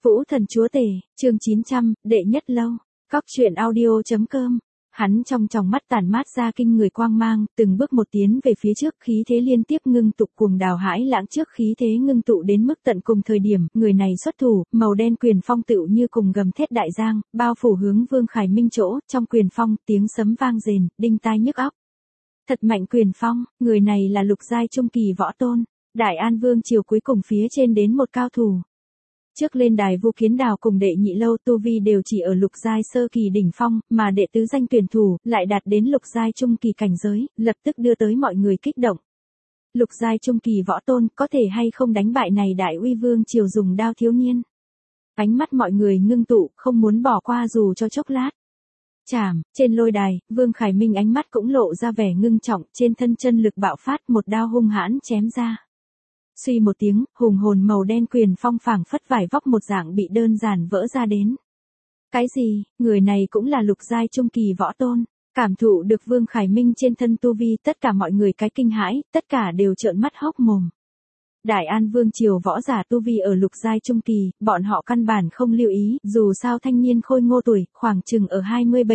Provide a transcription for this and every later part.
Vũ thần chúa tể, chương 900, đệ nhất lâu, Cóc truyện audio.com. Hắn trong tròng mắt tản mát ra kinh người quang mang, từng bước một tiến về phía trước, khí thế liên tiếp ngưng tụ cuồng đào hãi lãng, trước khí thế ngưng tụ đến mức tận cùng thời điểm, người này xuất thủ, màu đen quyền phong tựu như cùng gầm thét đại giang, bao phủ hướng Vương Khải Minh chỗ, trong quyền phong, tiếng sấm vang rền, đinh tai nhức óc. Thật mạnh quyền phong, người này là lục giai trung kỳ võ tôn, Đại An Vương triều cuối cùng phía trên đến một cao thủ. Trước lên đài Vu Kiến Đào cùng đệ nhị lâu tu vi đều chỉ ở lục giai sơ kỳ đỉnh phong, mà đệ tứ danh tuyển thủ lại đạt đến lục giai trung kỳ cảnh giới, lập tức đưa tới mọi người kích động. Lục giai trung kỳ võ tôn có thể hay không đánh bại này Đại Uy Vương triều dùng đao thiếu niên. Ánh mắt mọi người ngưng tụ, không muốn bỏ qua dù cho chốc lát. Chảm, trên lôi đài, Vương Khải Minh ánh mắt cũng lộ ra vẻ ngưng trọng, trên thân chân lực bạo phát, một đao hung hãn chém ra. Suy một tiếng, hùng hồn màu đen quyền phong phảng phất vải vóc một dạng bị đơn giản vỡ ra đến. Cái gì, người này cũng là lục giai trung kỳ võ tôn. Cảm thụ được Vương Khải Minh trên thân tu vi, tất cả mọi người cái kinh hãi, tất cả đều trợn mắt hốc mồm. Đại An Vương triều võ giả tu vi ở lục giai trung kỳ, bọn họ căn bản không lưu ý, dù sao thanh niên khôi ngô tuổi, khoảng chừng ở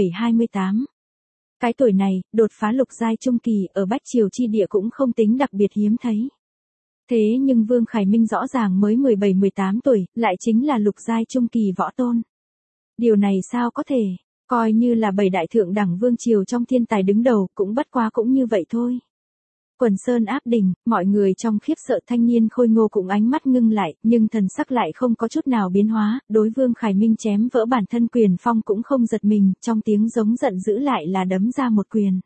27-28. Cái tuổi này, đột phá lục giai trung kỳ ở Bách Triều chi địa cũng không tính đặc biệt hiếm thấy. Thế nhưng Vương Khải Minh rõ ràng mới 17-18 tuổi, lại chính là lục giai trung kỳ võ tôn. Điều này sao có thể, coi như là bảy đại thượng đẳng vương triều trong thiên tài đứng đầu, cũng bất quá cũng như vậy thôi. Quần sơn áp đỉnh, mọi người trong khiếp sợ, thanh niên khôi ngô cũng ánh mắt ngưng lại, nhưng thần sắc lại không có chút nào biến hóa, đối Vương Khải Minh chém vỡ bản thân quyền phong cũng không giật mình, trong tiếng giống giận dữ lại là đấm ra một quyền.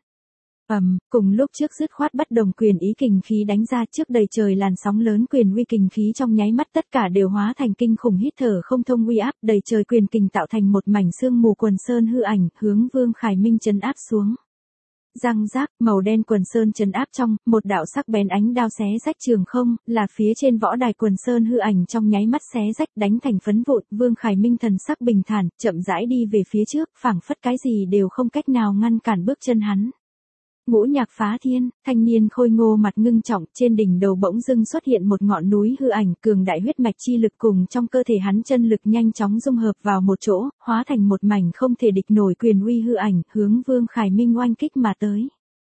Cùng lúc trước dứt khoát bất đồng quyền ý kình khí đánh ra, trước đầy trời làn sóng lớn quyền uy kình khí trong nháy mắt tất cả đều hóa thành kinh khủng hít thở không thông uy áp, đầy trời quyền kình tạo thành một mảnh sương mù quần sơn hư ảnh, hướng Vương Khải Minh trấn áp xuống. Răng rác, màu đen quần sơn trấn áp trong, một đạo sắc bén ánh đao xé rách trường không, là phía trên võ đài quần sơn hư ảnh trong nháy mắt xé rách đánh thành phấn vụn, Vương Khải Minh thần sắc bình thản, chậm rãi đi về phía trước, phảng phất cái gì đều không cách nào ngăn cản bước chân hắn. Ngũ nhạc phá thiên, thanh niên khôi ngô mặt ngưng trọng, trên đỉnh đầu bỗng dưng xuất hiện một ngọn núi hư ảnh, cường đại huyết mạch chi lực cùng trong cơ thể hắn chân lực nhanh chóng dung hợp vào một chỗ, hóa thành một mảnh không thể địch nổi quyền uy hư ảnh, hướng Vương Khải Minh oanh kích mà tới.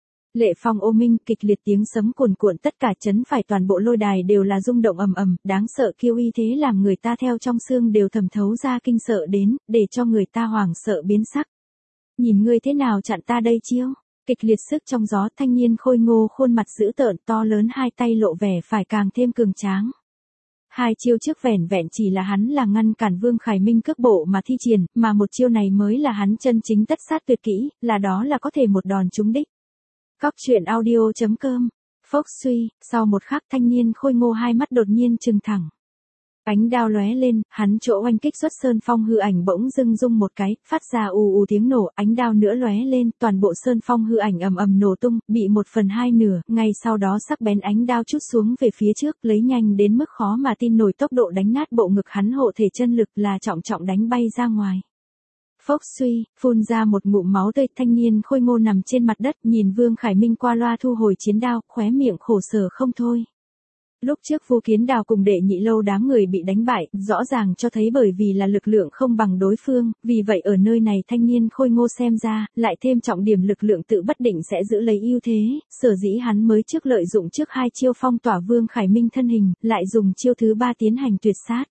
Lệ phong ô minh, kịch liệt tiếng sấm cuồn cuộn, tất cả chấn phải toàn bộ lôi đài đều là rung động ầm ầm, đáng sợ kiêu uy thế làm người ta theo trong xương đều thẩm thấu ra kinh sợ đến, để cho người ta hoảng sợ biến sắc. Nhìn ngươi thế nào chặn ta đây chiêu? Kịch liệt sức trong gió, thanh niên khôi ngô khuôn mặt dữ tợn, to lớn hai tay lộ vẻ phải càng thêm cường tráng. Hai chiêu trước vẻn vẹn chỉ là hắn là ngăn cản Vương Khải Minh cước bộ mà thi triển, mà một chiêu này mới là hắn chân chính tất sát tuyệt kỹ, là đó là có thể một đòn trúng đích. Cóc truyện audio.com. Phốc suy, sau một khắc thanh niên khôi ngô hai mắt đột nhiên trừng thẳng. Ánh đao lóe lên, hắn chỗ oanh kích xuất sơn phong hư ảnh bỗng dưng rung một cái, phát ra ù ù tiếng nổ, ánh đao nữa lóe lên, toàn bộ sơn phong hư ảnh ầm ầm nổ tung, bị 1/2 nửa, ngay sau đó sắc bén ánh đao trút xuống về phía trước, lấy nhanh đến mức khó mà tin nổi tốc độ đánh nát bộ ngực hắn hộ thể chân lực, là trọng trọng đánh bay ra ngoài. Phốc suy, phun ra một ngụm máu tươi, thanh niên khôi ngô nằm trên mặt đất, nhìn Vương Khải Minh qua loa thu hồi chiến đao, khóe miệng khổ sở không thôi. Lúc trước Vu Kiến Đào cùng đệ nhị lâu đám người bị đánh bại, rõ ràng cho thấy bởi vì là lực lượng không bằng đối phương, vì vậy ở nơi này thanh niên khôi ngô xem ra, lại thêm trọng điểm lực lượng tự bất định sẽ giữ lấy ưu thế, sở dĩ hắn mới trước lợi dụng trước hai chiêu phong tỏa Vương Khải Minh thân hình, lại dùng chiêu thứ ba tiến hành tuyệt sát.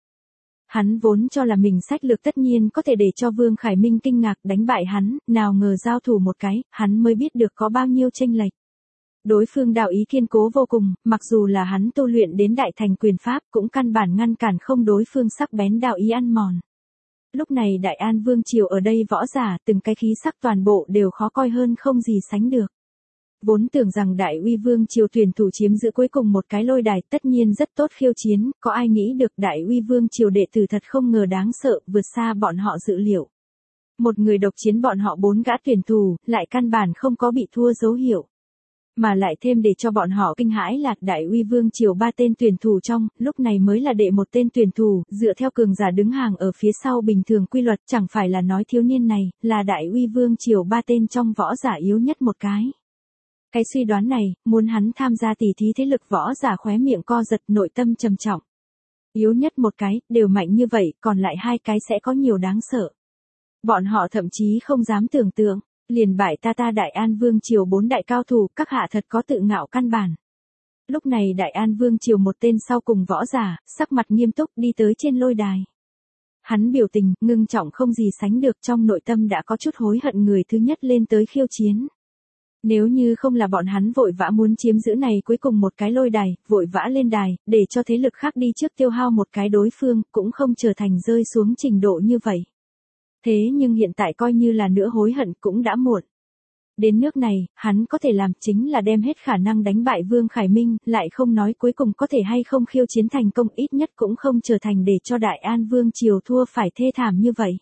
Hắn vốn cho là mình sách lược tất nhiên có thể để cho Vương Khải Minh kinh ngạc đánh bại hắn, nào ngờ giao thủ một cái, hắn mới biết được có bao nhiêu chênh lệch. Đối phương đạo ý kiên cố vô cùng, mặc dù là hắn tu luyện đến đại thành quyền pháp, cũng căn bản ngăn cản không đối phương sắc bén đạo ý ăn mòn. Lúc này Đại An Vương triều ở đây võ giả, từng cái khí sắc toàn bộ đều khó coi hơn không gì sánh được. Vốn tưởng rằng Đại Uy Vương triều tuyển thủ chiếm giữ cuối cùng một cái lôi đài, tất nhiên rất tốt khiêu chiến, có ai nghĩ được Đại Uy Vương triều đệ tử thật không ngờ đáng sợ, vượt xa bọn họ dự liệu. Một người độc chiến bọn họ 4 gã tuyển thủ, lại căn bản không có bị thua dấu hiệu. Mà lại thêm để cho bọn họ kinh hãi là Đại Uy Vương triều 3 tên tuyển thủ trong, lúc này mới là đệ một tên tuyển thủ, dựa theo cường giả đứng hàng ở phía sau bình thường quy luật, chẳng phải là nói thiếu niên này, là Đại Uy Vương triều 3 tên trong võ giả yếu nhất một cái. Cái suy đoán này, muốn hắn tham gia tỷ thí thế lực võ giả khóe miệng co giật, nội tâm trầm trọng. Yếu nhất một cái, đều mạnh như vậy, còn lại hai cái sẽ có nhiều đáng sợ. Bọn họ thậm chí không dám tưởng tượng, liền bại ta Đại An Vương Triều 4 đại cao thủ, các hạ thật có tự ngạo căn bản. Lúc này Đại An Vương Triều một tên sau cùng võ giả, sắc mặt nghiêm túc đi tới trên lôi đài. Hắn biểu tình, ngưng trọng không gì sánh được, trong nội tâm đã có chút hối hận người thứ nhất lên tới khiêu chiến. Nếu như không là bọn hắn vội vã muốn chiếm giữ này cuối cùng một cái lôi đài, vội vã lên đài, để cho thế lực khác đi trước tiêu hao một cái đối phương, cũng không trở thành rơi xuống trình độ như vậy. Thế nhưng hiện tại coi như là nữa hối hận cũng đã muộn. Đến nước này, hắn có thể làm chính là đem hết khả năng đánh bại Vương Khải Minh, lại không nói cuối cùng có thể hay không khiêu chiến thành công, ít nhất cũng không trở thành để cho Đại An Vương Triều thua phải thê thảm như vậy.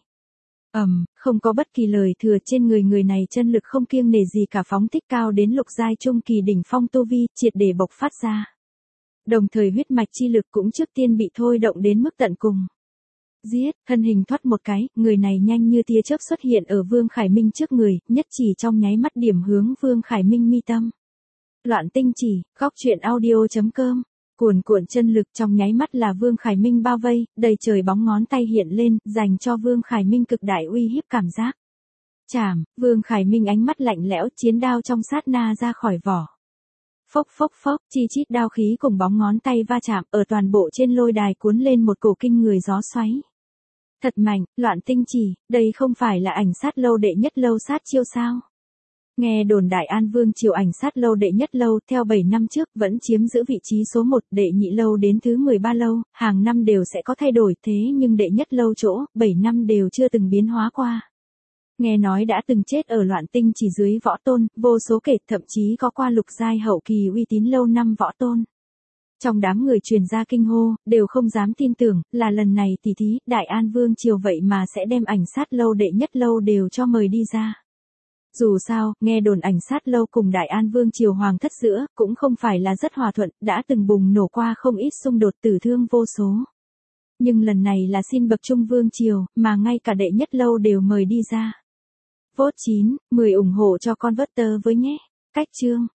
Không có bất kỳ lời thừa, trên người này chân lực không kiêng nể gì cả, phóng thích cao đến lục giai trung kỳ đỉnh phong tu vi, triệt để bộc phát ra. Đồng thời huyết mạch chi lực cũng trước tiên bị thôi động đến mức tận cùng. Giết, thân hình thoát một cái, người này nhanh như tia chớp xuất hiện ở Vương Khải Minh trước người, nhất chỉ trong nháy mắt điểm hướng Vương Khải Minh mi tâm. Loạn tinh chỉ, góc truyện audio.com. Cuồn cuộn chân lực trong nháy mắt là Vương Khải Minh bao vây, đầy trời bóng ngón tay hiện lên, dành cho Vương Khải Minh cực đại uy hiếp cảm giác. Chảm, Vương Khải Minh ánh mắt lạnh lẽo, chiến đao trong sát na ra khỏi vỏ. Phốc phốc phốc, chi chít đao khí cùng bóng ngón tay va chạm, ở toàn bộ trên lôi đài cuốn lên một cổ kinh người gió xoáy. Thật mạnh, loạn tinh chỉ, đây không phải là ảnh sát lâu đệ nhất lâu sát chiêu sao? Nghe đồn Đại An Vương Triều ảnh sát lâu đệ nhất lâu theo 7 năm trước vẫn chiếm giữ vị trí số 1, đệ nhị lâu đến thứ 13 lâu, hàng năm đều sẽ có thay đổi, thế nhưng đệ nhất lâu chỗ, 7 năm đều chưa từng biến hóa qua. Nghe nói đã từng chết ở loạn tinh chỉ dưới võ tôn, vô số kể, thậm chí có qua lục giai hậu kỳ uy tín lâu năm võ tôn. Trong đám người truyền ra kinh hô, đều không dám tin tưởng, là lần này tỷ thí, Đại An Vương Triều vậy mà sẽ đem ảnh sát lâu đệ nhất lâu đều cho mời đi ra. Dù sao, nghe đồn ảnh sát lâu cùng Đại An Vương Triều hoàng thất giữa, cũng không phải là rất hòa thuận, đã từng bùng nổ qua không ít xung đột tử thương vô số. Nhưng lần này là xin bậc trung Vương Triều, mà ngay cả đệ nhất lâu đều mời đi ra. Vote 9, 10 ủng hộ cho con vớt tơ với nhé. Cách chương.